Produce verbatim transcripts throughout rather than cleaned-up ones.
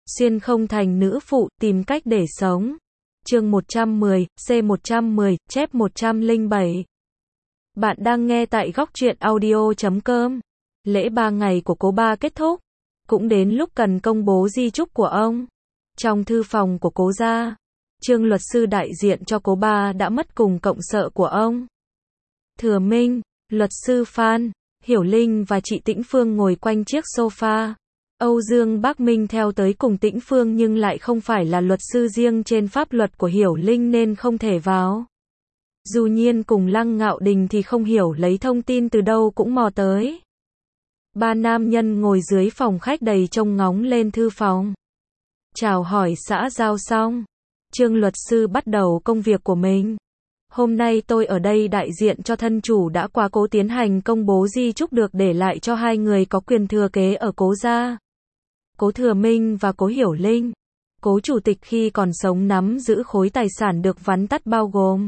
Xuyên không thành nữ phụ, tìm cách để sống. Chương một trăm mười, C một trăm mười, chép một trăm lẻ bảy. Bạn đang nghe tại góc truyện audio chấm com. Lễ ba ngày của cố ba kết thúc. Cũng đến lúc cần công bố di chúc của ông. Trong thư phòng của cố gia, Trương luật sư đại diện cho cố ba đã mất cùng cộng sự của ông. Thừa Minh, luật sư Phan, Hiểu Linh và chị Tĩnh Phương ngồi quanh chiếc sofa. Âu Dương Bác Minh theo tới cùng Tĩnh Phương nhưng lại không phải là luật sư riêng trên pháp luật của Hiểu Linh nên không thể vào. Du Nhiên cùng Lăng Ngạo Đình thì không hiểu lấy thông tin từ đâu cũng mò tới. Ba nam nhân ngồi dưới phòng khách đầy trông ngóng lên thư phòng. Chào hỏi xã giao xong, Trương luật sư bắt đầu công việc của mình. Hôm nay tôi ở đây đại diện cho thân chủ đã qua cố tiến hành công bố di chúc được để lại cho hai người có quyền thừa kế ở cố gia. Cố Thừa Minh và cố Hiểu Linh. Cố chủ tịch khi còn sống nắm giữ khối tài sản được vắn tắt bao gồm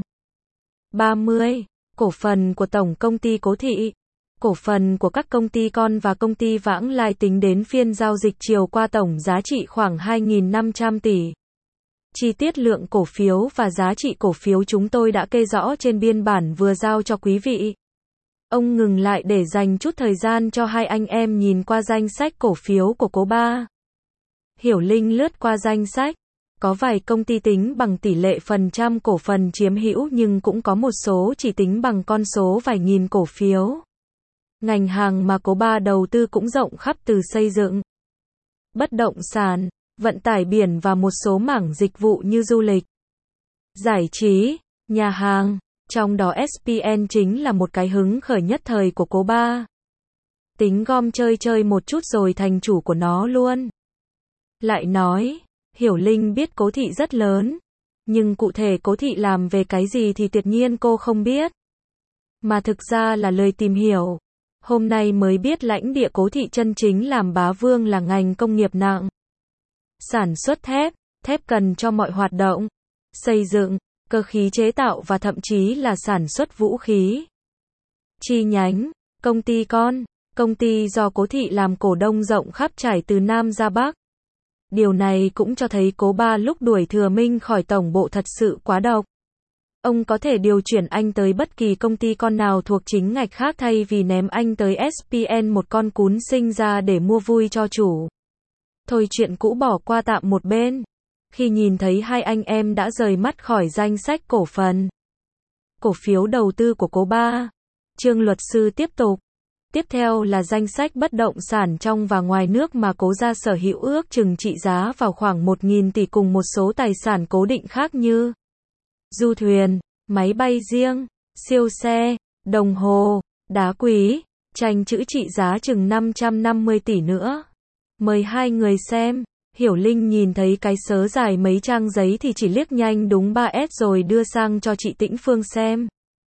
ba mươi cổ phần của tổng công ty Cố Thị, cổ phần của các công ty con và công ty vãng lai tính đến phiên giao dịch chiều qua tổng giá trị khoảng hai nghìn năm trăm tỷ. Chi tiết lượng cổ phiếu và giá trị cổ phiếu chúng tôi đã kê rõ trên biên bản vừa giao cho quý vị. Ông ngừng lại để dành chút thời gian cho hai anh em nhìn qua danh sách cổ phiếu của cố ba. Hiểu Linh lướt qua danh sách. Có vài công ty tính bằng tỷ lệ phần trăm cổ phần chiếm hữu nhưng cũng có một số chỉ tính bằng con số vài nghìn cổ phiếu. Ngành hàng mà cố ba đầu tư cũng rộng khắp từ xây dựng, bất động sản, vận tải biển và một số mảng dịch vụ như du lịch, giải trí, nhà hàng. Trong đó ét pê en chính là một cái hứng khởi nhất thời của cố ba. Tính gom chơi chơi một chút rồi thành chủ của nó luôn. Lại nói, Hiểu Linh biết Cố Thị rất lớn, nhưng cụ thể Cố Thị làm về cái gì thì tuyệt nhiên cô không biết. Mà thực ra là lời tìm hiểu. Hôm nay mới biết lãnh địa Cố Thị chân chính làm bá vương là ngành công nghiệp nặng. Sản xuất thép, thép cần cho mọi hoạt động, xây dựng, cơ khí chế tạo và thậm chí là sản xuất vũ khí. Chi nhánh, công ty con, công ty do Cố Thị làm cổ đông rộng khắp trải từ Nam ra Bắc. Điều này cũng cho thấy cố ba lúc đuổi Thừa Minh khỏi tổng bộ thật sự quá độc. Ông có thể điều chuyển anh tới bất kỳ công ty con nào thuộc chính ngạch khác thay vì ném anh tới ét pê en một con cún sinh ra để mua vui cho chủ. Thôi chuyện cũ bỏ qua tạm một bên. Khi nhìn thấy hai anh em đã rời mắt khỏi danh sách cổ phần, cổ phiếu đầu tư của cố ba, Trương luật sư tiếp tục. Tiếp theo là danh sách bất động sản trong và ngoài nước mà cố gia sở hữu ước chừng trị giá vào khoảng một nghìn tỷ cùng một số tài sản cố định khác như du thuyền, máy bay riêng, siêu xe, đồng hồ, đá quý, tranh chữ trị giá chừng năm trăm năm mươi tỷ nữa. Mời hai người xem. Hiểu Linh nhìn thấy cái sớ dài mấy trang giấy thì chỉ liếc nhanh đúng ba S rồi đưa sang cho chị Tĩnh Phương xem.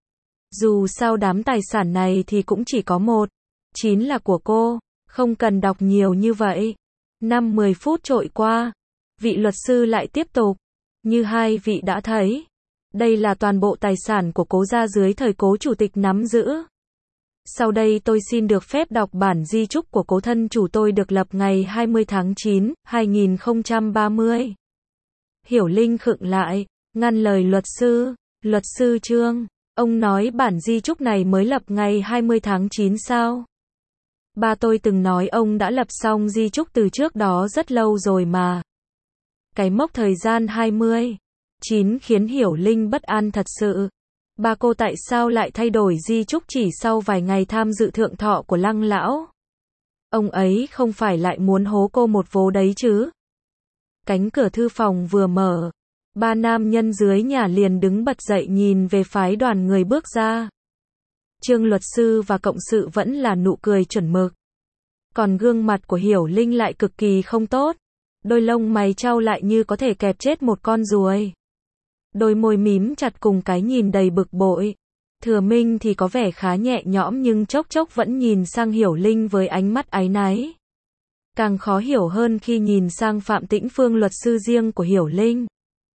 Dù sao đám tài sản này thì cũng chỉ có một, chín là của cô, không cần đọc nhiều như vậy. Năm mười phút trôi qua, vị luật sư lại tiếp tục. Như hai vị đã thấy, đây là toàn bộ tài sản của cố gia dưới thời cố chủ tịch nắm giữ. Sau đây tôi xin được phép đọc bản di chúc của cố thân chủ tôi được lập ngày hai mươi tháng chín, hai nghìn không trăm ba mươi. Hiểu Linh khựng lại, ngăn lời luật sư. Luật sư Trương, ông nói bản di chúc này mới lập ngày hai mươi tháng chín sao? Ba tôi từng nói ông đã lập xong di chúc từ trước đó rất lâu rồi mà. Cái mốc thời gian hai mươi chín khiến Hiểu Linh bất an thật sự. Ba cô tại sao lại thay đổi di chúc chỉ sau vài ngày tham dự thượng thọ của Lăng lão? Ông ấy không phải lại muốn hố cô một vố đấy chứ? Cánh cửa thư phòng vừa mở, ba nam nhân dưới nhà liền đứng bật dậy nhìn về phái đoàn người bước ra. Trương luật sư và cộng sự vẫn là nụ cười chuẩn mực. Còn gương mặt của Hiểu Linh lại cực kỳ không tốt. Đôi lông mày chau lại như có thể kẹp chết một con ruồi. Đôi môi mím chặt cùng cái nhìn đầy bực bội. Thừa Minh thì có vẻ khá nhẹ nhõm nhưng chốc chốc vẫn nhìn sang Hiểu Linh với ánh mắt áy náy. Càng khó hiểu hơn khi nhìn sang Phạm Tĩnh Phương luật sư riêng của Hiểu Linh.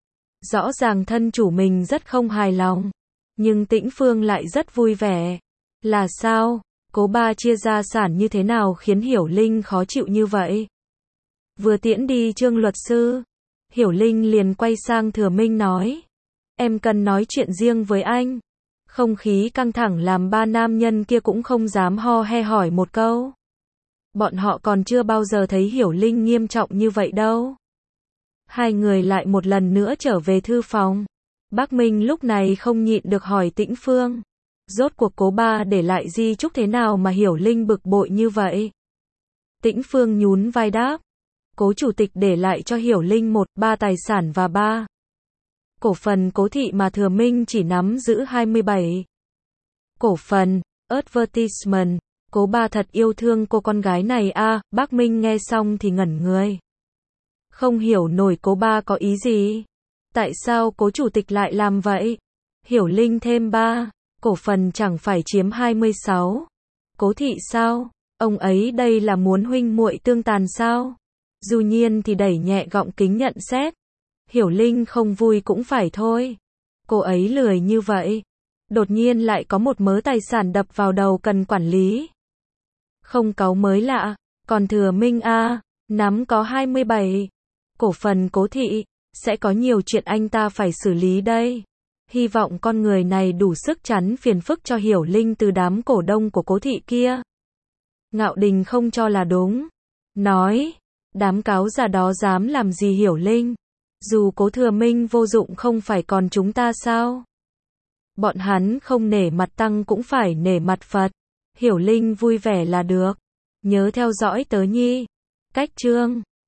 Rõ ràng thân chủ mình rất không hài lòng, nhưng Tĩnh Phương lại rất vui vẻ. Là sao? Cố ba chia gia sản như thế nào khiến Hiểu Linh khó chịu như vậy? Vừa tiễn đi Trương luật sư, Hiểu Linh liền quay sang Thừa Minh nói. Em cần nói chuyện riêng với anh. Không khí căng thẳng làm ba nam nhân kia cũng không dám ho he hỏi một câu. Bọn họ còn chưa bao giờ thấy Hiểu Linh nghiêm trọng như vậy đâu. Hai người lại một lần nữa trở về thư phòng. Bác Minh lúc này không nhịn được hỏi Tĩnh Phương. Rốt cuộc cố ba để lại di chúc thế nào mà Hiểu Linh bực bội như vậy? Tĩnh Phương nhún vai đáp. Cố chủ tịch để lại cho Hiểu Linh một, ba tài sản và ba cổ phần Cố thị mà Thừa Minh chỉ nắm giữ hai mươi bảy cổ phần. Advertisement. Cố ba thật yêu thương cô con gái này a. À, bác Minh nghe xong thì ngẩn người. Không hiểu nổi cố ba có ý gì. Tại sao cố chủ tịch lại làm vậy? Hiểu Linh thêm ba cổ phần chẳng phải chiếm hai mươi sáu Cố thị sao? Ông ấy đây là muốn huynh muội tương tàn sao? Du Nhiên thì đẩy nhẹ gọng kính nhận xét. Hiểu Linh không vui cũng phải thôi. Cô ấy lười như vậy. Đột nhiên lại có một mớ tài sản đập vào đầu cần quản lý. Không cáu mới lạ. Còn Thừa Minh a, à, nắm có hai mươi bảy cổ phần Cố thị, sẽ có nhiều chuyện anh ta phải xử lý đây. Hy vọng con người này đủ sức chắn phiền phức cho Hiểu Linh từ đám cổ đông của Cố thị kia. Ngạo Đình không cho là đúng. Nói, đám cáo già đó dám làm gì Hiểu Linh? Dù Cố Thừa Minh vô dụng không phải còn chúng ta sao? Bọn hắn không nể mặt tăng cũng phải nể mặt Phật. Hiểu Linh vui vẻ là được. Nhớ theo dõi tớ nhi. Cách chương